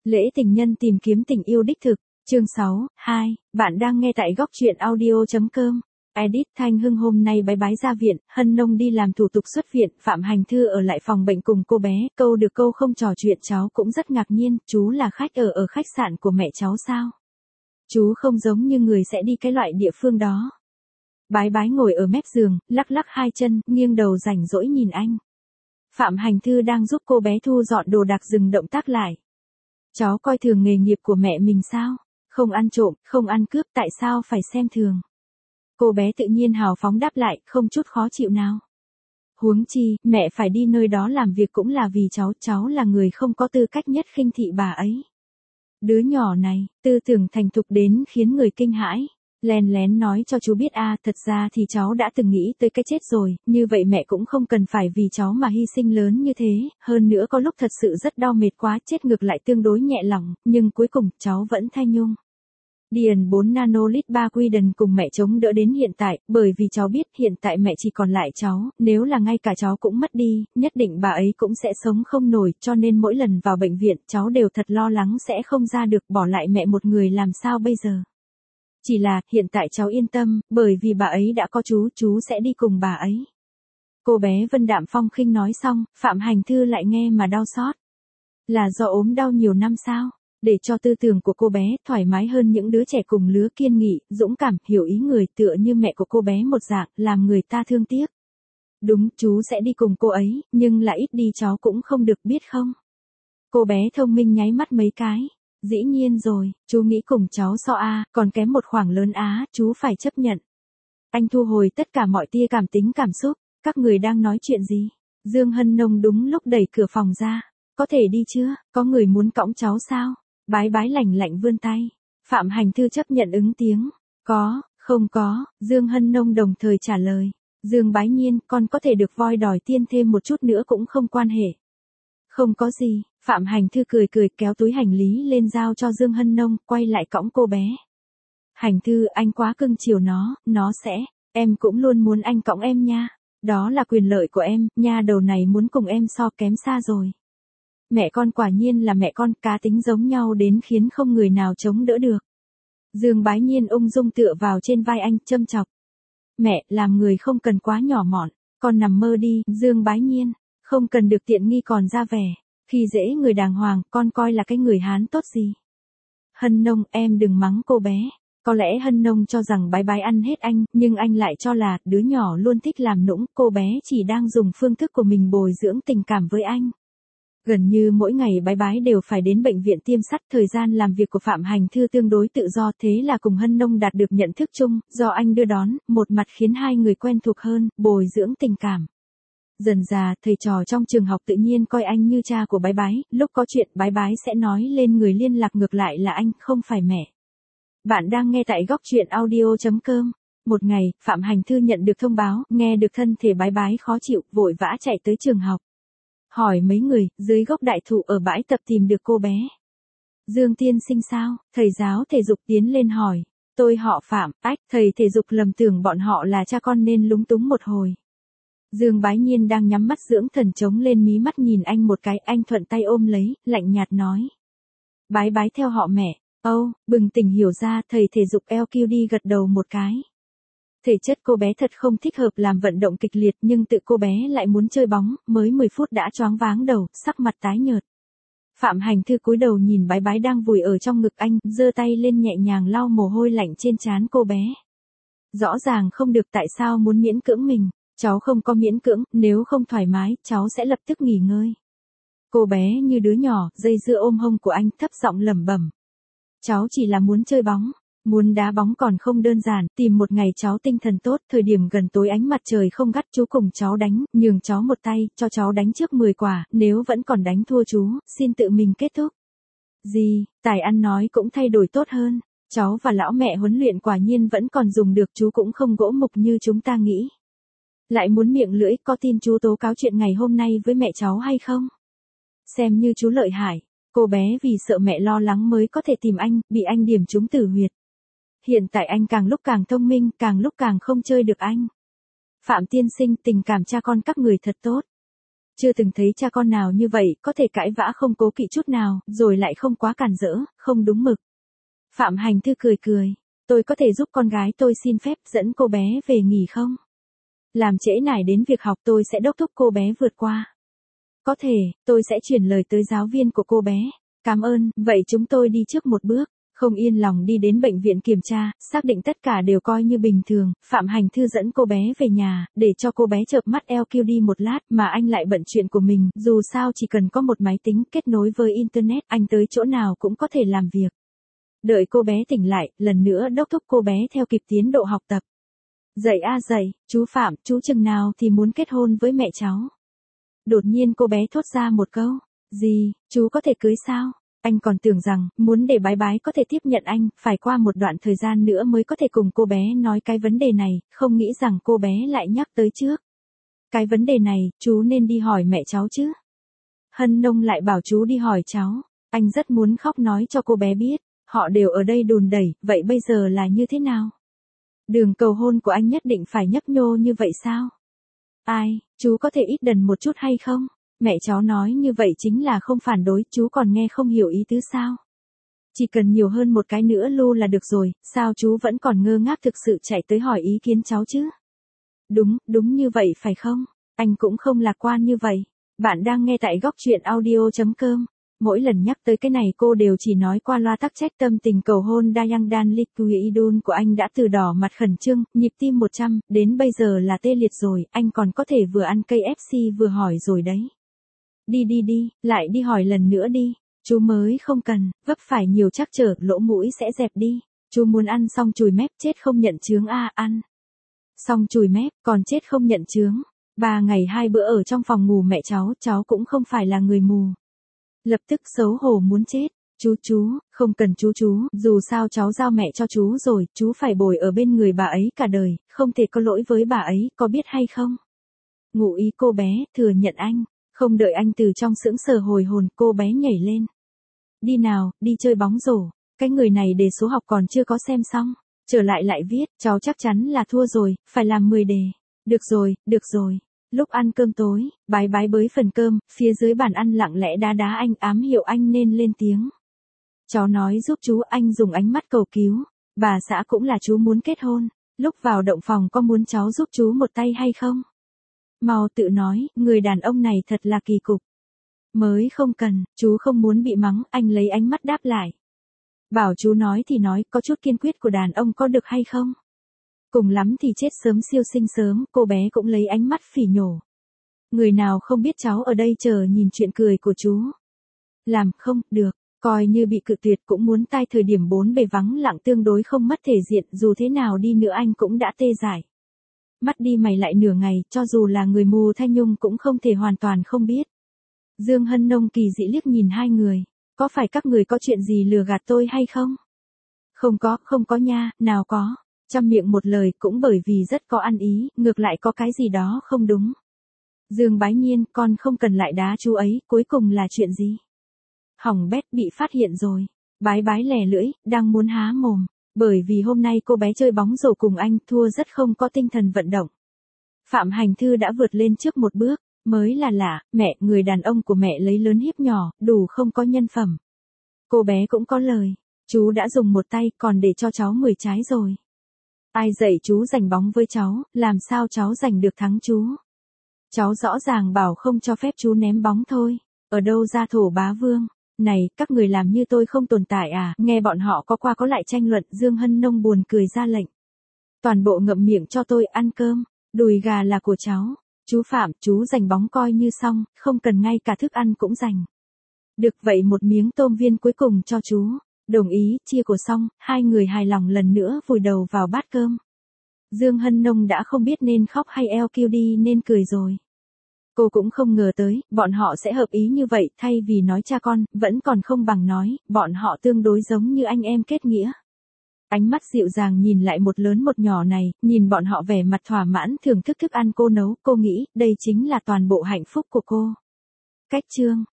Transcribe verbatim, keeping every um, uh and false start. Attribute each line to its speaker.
Speaker 1: Lễ tình nhân tìm kiếm tình yêu đích thực, chương sáu, hai, bạn đang nghe tại góc truyện audio.com. Edit Thanh Hưng hôm nay bái bái ra viện, Hân Nông đi làm thủ tục xuất viện, Phạm Hành Thư ở lại phòng bệnh cùng cô bé, câu được câu không trò chuyện cháu cũng rất ngạc nhiên, chú là khách ở ở khách sạn của mẹ cháu sao? Chú không giống như người sẽ đi cái loại địa phương đó. Bái bái ngồi ở mép giường, lắc lắc hai chân, nghiêng đầu rảnh rỗi nhìn anh. Phạm Hành Thư đang giúp cô bé thu dọn đồ đạc dừng động tác lại. Cháu coi thường nghề nghiệp của mẹ mình sao? Không ăn trộm, không ăn cướp, tại sao phải xem thường? Cô bé tự nhiên hào phóng đáp lại, không chút khó chịu nào. Huống chi, mẹ phải đi nơi đó làm việc cũng là vì cháu, cháu là người không có tư cách nhất khinh thị bà ấy. Đứa nhỏ này, tư tưởng thành thục đến khiến người kinh hãi. Lén lén nói cho chú biết a, thật ra thì cháu đã từng nghĩ tới cái chết rồi, như vậy mẹ cũng không cần phải vì cháu mà hy sinh lớn như thế, hơn nữa có lúc thật sự rất đau mệt quá, chết ngược lại tương đối nhẹ lòng, nhưng cuối cùng cháu vẫn thay nhung. Điền bốn nanolit ba quy đần cùng mẹ chống đỡ đến hiện tại, bởi vì cháu biết hiện tại mẹ chỉ còn lại cháu, nếu là ngay cả cháu cũng mất đi, nhất định bà ấy cũng sẽ sống không nổi, cho nên mỗi lần vào bệnh viện cháu đều thật lo lắng sẽ không ra được, bỏ lại mẹ một người làm sao bây giờ. Chỉ là, hiện tại cháu yên tâm, bởi vì bà ấy đã có chú, chú sẽ đi cùng bà ấy. Cô bé Vân Đạm Phong khinh nói xong, Phạm Hành Thư lại nghe mà đau xót. Là do ốm đau nhiều năm sao? Để cho tư tưởng của cô bé thoải mái hơn những đứa trẻ cùng lứa kiên nghị, dũng cảm, hiểu ý người tựa như mẹ của cô bé một dạng, làm người ta thương tiếc. Đúng, chú sẽ đi cùng cô ấy, nhưng là ít đi cháu cũng không được biết không? Cô bé thông minh nháy mắt mấy cái. Dĩ nhiên rồi, chú nghĩ cùng cháu so a, còn kém một khoảng lớn á, chú phải chấp nhận. Anh thu hồi tất cả mọi tia cảm tính cảm xúc, các người đang nói chuyện gì? Dương Hân Nông đúng lúc đẩy cửa phòng ra. Có thể đi chưa, có người muốn cõng cháu sao? Bái bái lạnh lạnh vươn tay. Phạm Hành Thư chấp nhận ứng tiếng. Có, không có, Dương Hân Nông đồng thời trả lời. Dương Bái Nhiên, con có thể được voi đòi tiên thêm một chút nữa cũng không quan hệ. Không có gì, Phạm Hành Thư cười cười kéo túi hành lý lên giao cho Dương Hân Nông, quay lại cõng cô bé. Hành Thư, anh quá cưng chiều nó, nó sẽ, em cũng luôn muốn anh cõng em nha. Đó là quyền lợi của em, nha đầu này muốn cùng em so kém xa rồi. Mẹ con quả nhiên là mẹ con, cá tính giống nhau đến khiến không người nào chống đỡ được. Dương Bái Nhiên ung dung tựa vào trên vai anh, châm chọc. Mẹ, làm người không cần quá nhỏ mọn, con nằm mơ đi, Dương Bái Nhiên, không cần được tiện nghi còn ra vẻ, khi dễ người đàng hoàng, con coi là cái người Hán tốt gì. Hân Nông, em đừng mắng cô bé. Có lẽ Hân Nông cho rằng bái bái ăn hết anh, nhưng anh lại cho là, đứa nhỏ luôn thích làm nũng, cô bé chỉ đang dùng phương thức của mình bồi dưỡng tình cảm với anh. Gần như mỗi ngày bái bái đều phải đến bệnh viện tiêm sắt, thời gian làm việc của Phạm Hành Thư tương đối tự do, thế là cùng Hân Nông đạt được nhận thức chung, do anh đưa đón, một mặt khiến hai người quen thuộc hơn, bồi dưỡng tình cảm. Dần dà, thầy trò trong trường học tự nhiên coi anh như cha của bái bái, lúc có chuyện bái bái sẽ nói lên người liên lạc ngược lại là anh, không phải mẹ. Bạn đang nghe tại góc truyện audio.com. Một ngày, Phạm Hành Thư nhận được thông báo, nghe được thân thể bái bái khó chịu, vội vã chạy tới trường học. Hỏi mấy người, dưới gốc đại thụ ở bãi tập tìm được cô bé. Dương tiên sinh sao? Thầy giáo thể dục tiến lên hỏi. Tôi họ Phạm, ách, thầy thể dục lầm tưởng bọn họ là cha con nên lúng túng một hồi. Dương Bái Nhiên đang nhắm mắt dưỡng thần trống lên mí mắt nhìn anh một cái, anh thuận tay ôm lấy, lạnh nhạt nói. Bái bái theo họ mẹ. Âu, oh, bừng tỉnh hiểu ra, thầy thể dục lờ quy đê gật đầu một cái. Thể chất cô bé thật không thích hợp làm vận động kịch liệt, nhưng tự cô bé lại muốn chơi bóng, mới mười phút đã choáng váng đầu, sắc mặt tái nhợt. Phạm Hành Thư cúi đầu nhìn bái bái đang vùi ở trong ngực anh, giơ tay lên nhẹ nhàng lau mồ hôi lạnh trên trán cô bé. Rõ ràng không được, tại sao muốn miễn cưỡng mình? Cháu không có miễn cưỡng, nếu không thoải mái, cháu sẽ lập tức nghỉ ngơi. Cô bé như đứa nhỏ, dây dưa ôm hông của anh, thấp giọng lẩm bẩm. Cháu chỉ là muốn chơi bóng. Muốn đá bóng còn không đơn giản, tìm một ngày cháu tinh thần tốt, thời điểm gần tối ánh mặt trời không gắt, chú cùng cháu đánh, nhường cháu một tay, cho cháu đánh trước mười quả, nếu vẫn còn đánh thua chú, xin tự mình kết thúc. Gì, tài ăn nói cũng thay đổi tốt hơn, cháu và lão mẹ huấn luyện quả nhiên vẫn còn dùng được, chú cũng không gỗ mục như chúng ta nghĩ. Lại muốn miệng lưỡi, có tin chú tố cáo chuyện ngày hôm nay với mẹ cháu hay không? Xem như chú lợi hại, cô bé vì sợ mẹ lo lắng mới có thể tìm anh, bị anh điểm trúng tử huyệt. Hiện tại anh càng lúc càng thông minh, càng lúc càng không chơi được anh. Phạm tiên sinh, tình cảm cha con các người thật tốt. Chưa từng thấy cha con nào như vậy, có thể cãi vã không cố kỵ chút nào, rồi lại không quá cản rỡ, không đúng mực. Phạm Hành Thư cười cười, tôi có thể giúp con gái tôi xin phép dẫn cô bé về nghỉ không? Làm trễ nải đến việc học tôi sẽ đốc thúc cô bé vượt qua. Có thể, tôi sẽ chuyển lời tới giáo viên của cô bé. Cảm ơn, vậy chúng tôi đi trước một bước. Không yên lòng đi đến bệnh viện kiểm tra, xác định tất cả đều coi như bình thường, Phạm Hành Thư dẫn cô bé về nhà, để cho cô bé chợp mắt lờ quy đi một lát, mà anh lại bận chuyện của mình, dù sao chỉ cần có một máy tính kết nối với Internet, anh tới chỗ nào cũng có thể làm việc. Đợi cô bé tỉnh lại, lần nữa đốc thúc cô bé theo kịp tiến độ học tập. Dậy a dậy, chú Phạm, chú chừng nào thì muốn kết hôn với mẹ cháu. Đột nhiên cô bé thốt ra một câu, gì, chú có thể cưới sao? Anh còn tưởng rằng, muốn để bái bái có thể tiếp nhận anh, phải qua một đoạn thời gian nữa mới có thể cùng cô bé nói cái vấn đề này, không nghĩ rằng cô bé lại nhắc tới trước. Cái vấn đề này, chú nên đi hỏi mẹ cháu chứ. Hân Nông lại bảo chú đi hỏi cháu, anh rất muốn khóc nói cho cô bé biết, họ đều ở đây đùn đẩy, vậy bây giờ là như thế nào? Đường cầu hôn của anh nhất định phải nhấp nhô như vậy sao? Ai, chú có thể ít đần một chút hay không? Mẹ cháu nói như vậy chính là không phản đối, chú còn nghe không hiểu ý tứ sao? Chỉ cần nhiều hơn một cái nữa lu là được rồi, sao chú vẫn còn ngơ ngác thực sự chạy tới hỏi ý kiến cháu chứ? Đúng, đúng như vậy phải không? Anh cũng không lạc quan như vậy. Bạn đang nghe tại góc truyện audio chấm com. Mỗi lần nhắc tới cái này cô đều chỉ nói qua loa tắc trách tâm tình cầu hôn Dayang Dan Liquidun của anh đã từ đỏ mặt khẩn trương, nhịp tim một trăm, đến bây giờ là tê liệt rồi, anh còn có thể vừa ăn cây ép xê vừa hỏi rồi đấy. Đi đi đi, lại đi hỏi lần nữa đi, chú mới không cần, vấp phải nhiều trắc trở, lỗ mũi sẽ dẹp đi, chú muốn ăn xong chùi mép chết không nhận chướng a à, ăn. Xong chùi mép, còn chết không nhận chướng, ba ngày hai bữa ở trong phòng ngủ mẹ cháu, cháu cũng không phải là người mù. Lập tức xấu hổ muốn chết, chú chú, không cần chú chú, dù sao cháu giao mẹ cho chú rồi, chú phải bồi ở bên người bà ấy cả đời, không thể có lỗi với bà ấy, có biết hay không? Ngụ ý cô bé, thừa nhận anh, không đợi anh từ trong sững sờ hồi hồn, cô bé nhảy lên. Đi nào, đi chơi bóng rổ, cái người này đề số học còn chưa có xem xong, trở lại lại viết, cháu chắc chắn là thua rồi, phải làm mười đề. Được rồi, được rồi. Lúc ăn cơm tối, bái bái bới phần cơm, phía dưới bàn ăn lặng lẽ đá đá anh, ám hiệu anh nên lên tiếng. Cháu nói giúp chú, anh dùng ánh mắt cầu cứu, bà xã cũng là chú muốn kết hôn, lúc vào động phòng có muốn cháu giúp chú một tay hay không? Mau tự nói, người đàn ông này thật là kỳ cục. Mới không cần, chú không muốn bị mắng, anh lấy ánh mắt đáp lại. Bảo chú nói thì nói, có chút kiên quyết của đàn ông có được hay không? Cùng lắm thì chết sớm siêu sinh sớm, cô bé cũng lấy ánh mắt phỉ nhổ. Người nào không biết cháu ở đây chờ nhìn chuyện cười của chú. Làm không, được, coi như bị cự tuyệt cũng muốn tai thời điểm bốn bề vắng lặng tương đối không mất thể diện, dù thế nào đi nữa anh cũng đã tê dại. Mắt đi mày lại nửa ngày, cho dù là người mù Thanh Nhung cũng không thể hoàn toàn không biết. Dương Hân Nông kỳ dị liếc nhìn hai người, có phải các người có chuyện gì lừa gạt tôi hay không? Không có, không có nha, nào có. Trăm miệng một lời, cũng bởi vì rất có ăn ý, ngược lại có cái gì đó không đúng. Dương Bái Nhiên, con không cần lại đá chú ấy, cuối cùng là chuyện gì? Hỏng bét, bị phát hiện rồi. Bái bái lè lưỡi, đang muốn há mồm, bởi vì hôm nay cô bé chơi bóng rổ cùng anh, thua rất không có tinh thần vận động. Phạm Hành Thư đã vượt lên trước một bước, mới là lạ, mẹ, người đàn ông của mẹ lấy lớn hiếp nhỏ, đủ không có nhân phẩm. Cô bé cũng có lời, chú đã dùng một tay, còn để cho cháu mười trái rồi. Ai dạy chú giành bóng với cháu, làm sao cháu giành được thắng chú? Cháu rõ ràng bảo không cho phép chú ném bóng thôi, ở đâu ra thổ bá vương? Này, các người làm như tôi không tồn tại à? Nghe bọn họ có qua có lại tranh luận, Dương Hân Nông buồn cười ra lệnh. Toàn bộ ngậm miệng cho tôi ăn cơm, đùi gà là của cháu. Chú Phạm, chú giành bóng coi như xong, không cần ngay cả thức ăn cũng giành. Được vậy một miếng tôm viên cuối cùng cho chú. Đồng ý, chia của xong, hai người hài lòng lần nữa vùi đầu vào bát cơm. Dương Hân Nông đã không biết nên khóc hay lờ quy đi nên cười rồi. Cô cũng không ngờ tới, bọn họ sẽ hợp ý như vậy, thay vì nói cha con, vẫn còn không bằng nói, bọn họ tương đối giống như anh em kết nghĩa. Ánh mắt dịu dàng nhìn lại một lớn một nhỏ này, nhìn bọn họ vẻ mặt thỏa mãn thưởng thức thức ăn cô nấu, cô nghĩ, đây chính là toàn bộ hạnh phúc của cô. Cách chương